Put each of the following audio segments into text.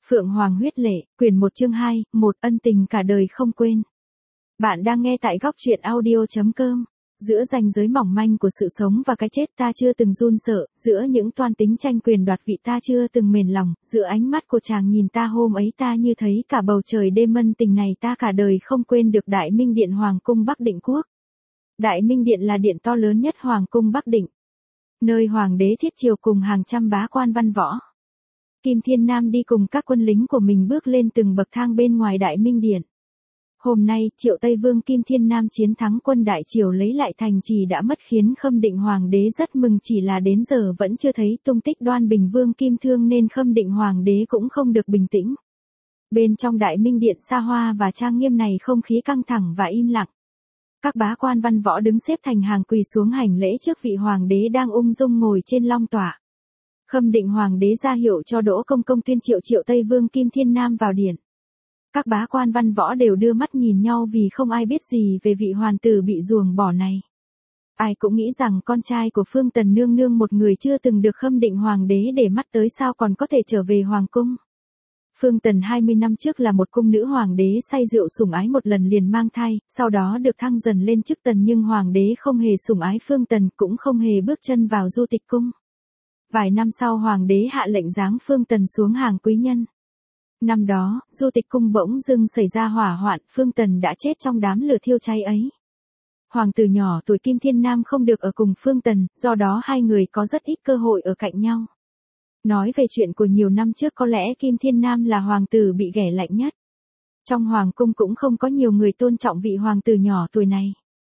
Phượng Hoàng huyết lệ, quyển 1 chương 2, 1 ân tình cả đời không quên. Bạn đang nghe tại góc truyện audio.com. Giữa ranh giới mỏng manh của sự sống và cái chết ta chưa từng run sợ, giữa những toan tính tranh quyền đoạt vị ta chưa từng mềm lòng, giữa ánh mắt của chàng nhìn ta hôm ấy ta như thấy cả bầu trời đêm mân tình này ta cả đời không quên được. Đại Minh Điện Hoàng cung Bắc Định Quốc. Đại Minh Điện là điện to lớn nhất Hoàng cung Bắc Định, nơi Hoàng đế thiết triều cùng hàng trăm bá quan văn võ. Kim Thiên Nam đi cùng các quân lính của mình bước lên từng bậc thang bên ngoài Đại Minh Điện. Hôm nay, Triệu Tây Vương Kim Thiên Nam chiến thắng quân Đại Triều lấy lại thành trì đã mất khiến Khâm Định Hoàng đế rất mừng, chỉ là đến giờ vẫn chưa thấy tung tích Đoan Bình Vương Kim Thương nên Khâm Định Hoàng đế cũng không được bình tĩnh. Bên trong Đại Minh Điện xa hoa và trang nghiêm này không khí căng thẳng và im lặng. Các bá quan văn võ đứng xếp thành hàng quỳ xuống hành lễ trước vị Hoàng đế đang ung dung ngồi trên long tọa. Khâm Định Hoàng đế ra hiệu cho Đỗ Công Công tuyên triệu Triệu Tây Vương Kim Thiên Nam vào điện. Các bá quan văn võ đều đưa mắt nhìn nhau vì không ai biết gì về vị hoàn tử bị ruồng bỏ này. Ai cũng nghĩ rằng con trai của Phương Tần nương nương, một người chưa từng được Khâm Định Hoàng đế để mắt tới, sao còn có thể trở về hoàng cung. Phương Tần 20 năm trước là một cung nữ hoàng đế say rượu sủng ái một lần liền mang thai, sau đó được thăng dần lên chức tần, nhưng hoàng đế không hề sủng ái Phương Tần, cũng không hề bước chân vào Du Tịch cung. Vài năm sau hoàng đế hạ lệnh giáng Phương Tần xuống hàng quý nhân. Năm đó, Du Tịch cung bỗng dưng xảy ra hỏa hoạn, Phương Tần đã chết trong đám lửa thiêu cháy ấy. Hoàng tử nhỏ tuổi Kim Thiên Nam không được ở cùng Phương Tần, do đó hai người có rất ít cơ hội ở cạnh nhau. Nói về chuyện của nhiều năm trước, có lẽ Kim Thiên Nam là hoàng tử bị ghẻ lạnh nhất. Trong hoàng cung cũng không có nhiều người tôn trọng vị hoàng tử nhỏ tuổi này.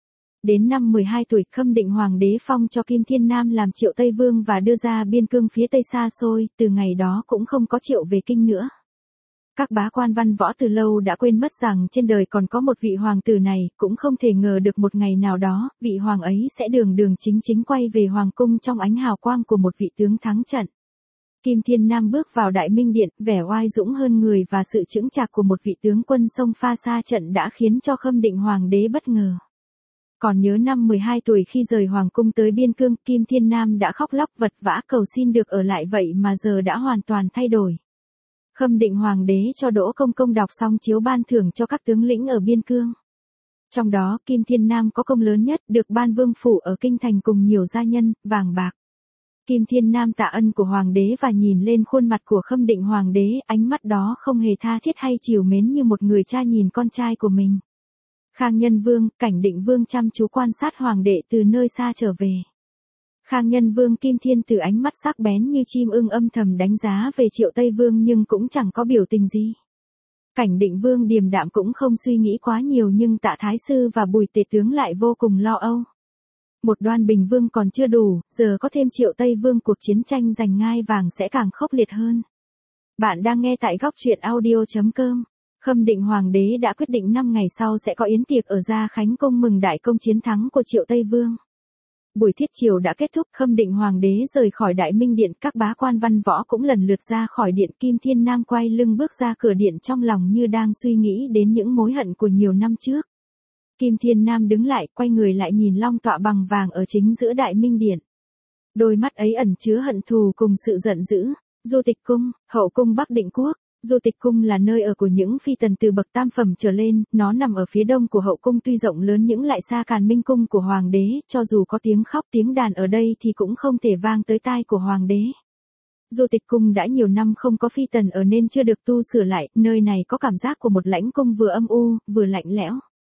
Đến năm 12 tuổi, Khâm Định Hoàng đế phong cho Kim Thiên Nam làm Triệu Tây Vương và đưa ra biên cương phía Tây xa xôi, từ ngày đó cũng không có Triệu về kinh nữa. Các bá quan văn võ từ lâu đã quên mất rằng trên đời còn có một vị hoàng tử này, cũng không thể ngờ được một ngày nào đó, vị hoàng ấy sẽ đường đường chính chính quay về hoàng cung trong ánh hào quang của một vị tướng thắng trận. Kim Thiên Nam bước vào Đại Minh Điện, vẻ oai dũng hơn người và sự chững chạc của một vị tướng quân xông pha xa trận đã khiến cho Khâm Định Hoàng đế bất ngờ. Còn nhớ năm 12 tuổi khi rời hoàng cung tới biên cương, Kim Thiên Nam đã khóc lóc vật vã cầu xin được ở lại, vậy mà giờ đã hoàn toàn thay đổi. Khâm Định Hoàng đế cho Đỗ Công Công đọc xong chiếu ban thưởng cho các tướng lĩnh ở biên cương. Trong đó, Kim Thiên Nam có công lớn nhất, được ban vương phủ ở kinh thành cùng nhiều gia nhân, vàng bạc. Kim Thiên Nam tạ ân của hoàng đế và nhìn lên khuôn mặt của Khâm Định Hoàng đế, ánh mắt đó không hề tha thiết hay trìu mến như một người cha nhìn con trai của mình. Khang Nhân Vương, Cảnh Định Vương chăm chú quan sát hoàng đệ từ nơi xa trở về. Khang Nhân Vương Kim Thiên từ ánh mắt sắc bén như chim ưng âm thầm đánh giá về Triệu Tây Vương nhưng cũng chẳng có biểu tình gì. Cảnh Định Vương điềm đạm cũng không suy nghĩ quá nhiều, nhưng Tạ Thái Sư và Bùi Tề Tướng lại vô cùng lo âu. Một Đoan Bình Vương còn chưa đủ, giờ có thêm Triệu Tây Vương, cuộc chiến tranh giành ngai vàng sẽ càng khốc liệt hơn. Bạn đang nghe tại góc truyện audio.com. Khâm Định Hoàng đế đã quyết định 5 ngày sau sẽ có yến tiệc ở Gia Khánh Cung mừng đại công chiến thắng của Triệu Tây Vương. Buổi thiết triều đã kết thúc, Khâm Định Hoàng đế rời khỏi Đại Minh Điện, các bá quan văn võ cũng lần lượt ra khỏi điện. Kim Thiên Nam quay lưng bước ra cửa điện, trong lòng như đang suy nghĩ đến những mối hận của nhiều năm trước. Kim Thiên Nam đứng lại, quay người lại nhìn long tọa bằng vàng ở chính giữa Đại Minh Điện. Đôi mắt ấy ẩn chứa hận thù cùng sự giận dữ. Du Tịch cung, hậu cung Bắc Định Quốc. Du Tịch cung là nơi ở của những phi tần từ bậc tam phẩm trở lên, nó nằm ở phía đông của hậu cung, tuy rộng lớn nhưng lại xa Càn Minh cung của hoàng đế, cho dù có tiếng khóc tiếng đàn ở đây thì cũng không thể vang tới tai của hoàng đế. Du Tịch cung đã nhiều năm không có phi tần ở nên chưa được tu sửa lại, nơi này có cảm giác của một lãnh cung vừa âm u, vừa lạnh lẽo.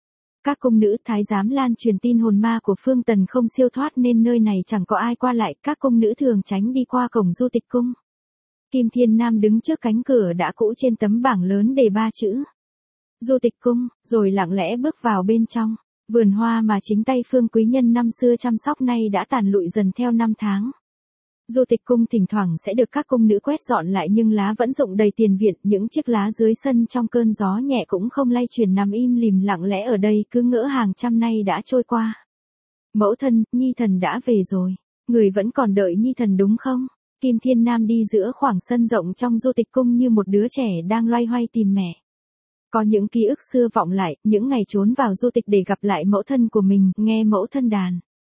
Các cung nữ thái giám lan truyền tin hồn ma của Phương Tần không siêu thoát nên nơi này chẳng có ai qua lại, các cung nữ thường tránh đi qua cổng Du Tịch cung. Kim Thiên Nam đứng trước cánh cửa đã cũ, trên tấm bảng lớn đề 3 chữ Du Tịch cung, rồi lặng lẽ bước vào bên trong. Vườn hoa mà chính tay Phương quý nhân năm xưa chăm sóc nay đã tàn lụi dần theo năm tháng. Du Tịch cung thỉnh thoảng sẽ được các cung nữ quét dọn lại nhưng lá vẫn rụng đầy tiền viện, những chiếc lá dưới sân trong cơn gió nhẹ cũng không lay chuyển, nằm im lìm lặng lẽ ở đây, cứ ngỡ hàng trăm nay đã trôi qua. Mẫu thân, Nhi thần đã về rồi. Người vẫn còn đợi Nhi thần đúng không? Kim Thiên Nam đi giữa khoảng sân rộng trong Du Tịch cung như một đứa trẻ đang loay hoay tìm mẹ. Có những ký ức xưa vọng lại, những ngày trốn vào du tịch để gặp lại mẫu thân của mình, nghe mẫu thân đàn.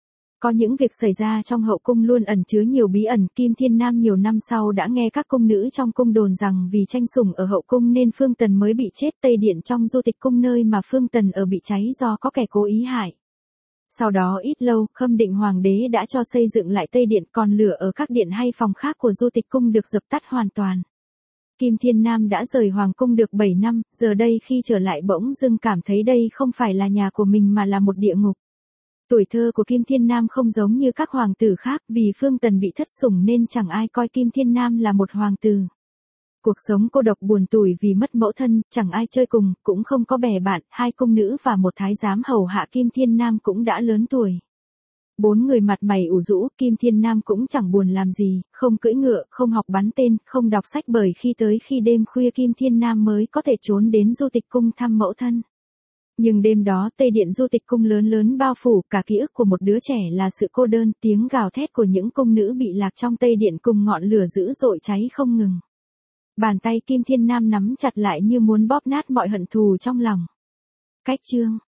Có những việc xảy ra trong hậu cung luôn ẩn chứa nhiều bí ẩn. Kim Thiên Nam nhiều năm sau đã nghe các cung nữ trong cung đồn rằng vì tranh sủng ở hậu cung nên Phương Tần mới bị chết. Tây điện trong Du Tịch Cung nơi mà Phương Tần ở bị cháy do có kẻ cố ý hại. Sau đó ít lâu, Khâm Định Hoàng đế đã cho xây dựng lại Tây điện, còn lửa ở các điện hay phòng khác của Du Tịch Cung được dập tắt hoàn toàn. Kim Thiên Nam đã rời Hoàng cung được 7 năm, giờ đây khi trở lại bỗng dưng cảm thấy đây không phải là nhà của mình mà là một địa ngục. Tuổi thơ của Kim Thiên Nam không giống như các hoàng tử khác, vì Phương Tần bị thất sủng nên chẳng ai coi Kim Thiên Nam là một hoàng tử. Cuộc sống cô độc buồn tủi vì mất mẫu thân, chẳng ai chơi cùng, cũng không có bè bạn, 2 cung nữ và một thái giám hầu hạ Kim Thiên Nam cũng đã lớn tuổi. 4 người mặt mày ủ rũ, Kim Thiên Nam cũng chẳng buồn làm gì, không cưỡi ngựa, không học bắn tên, không đọc sách, bởi khi đêm khuya Kim Thiên Nam mới có thể trốn đến Du Tịch Cung thăm mẫu thân. Nhưng đêm đó Tây điện Du Tịch Cung lớn lớn bao phủ, cả ký ức của một đứa trẻ là sự cô đơn, tiếng gào thét của những cung nữ bị lạc trong Tây điện cùng ngọn lửa dữ dội cháy không ngừng. Bàn tay Kim Thiên Nam nắm chặt lại như muốn bóp nát mọi hận thù trong lòng. Cách chương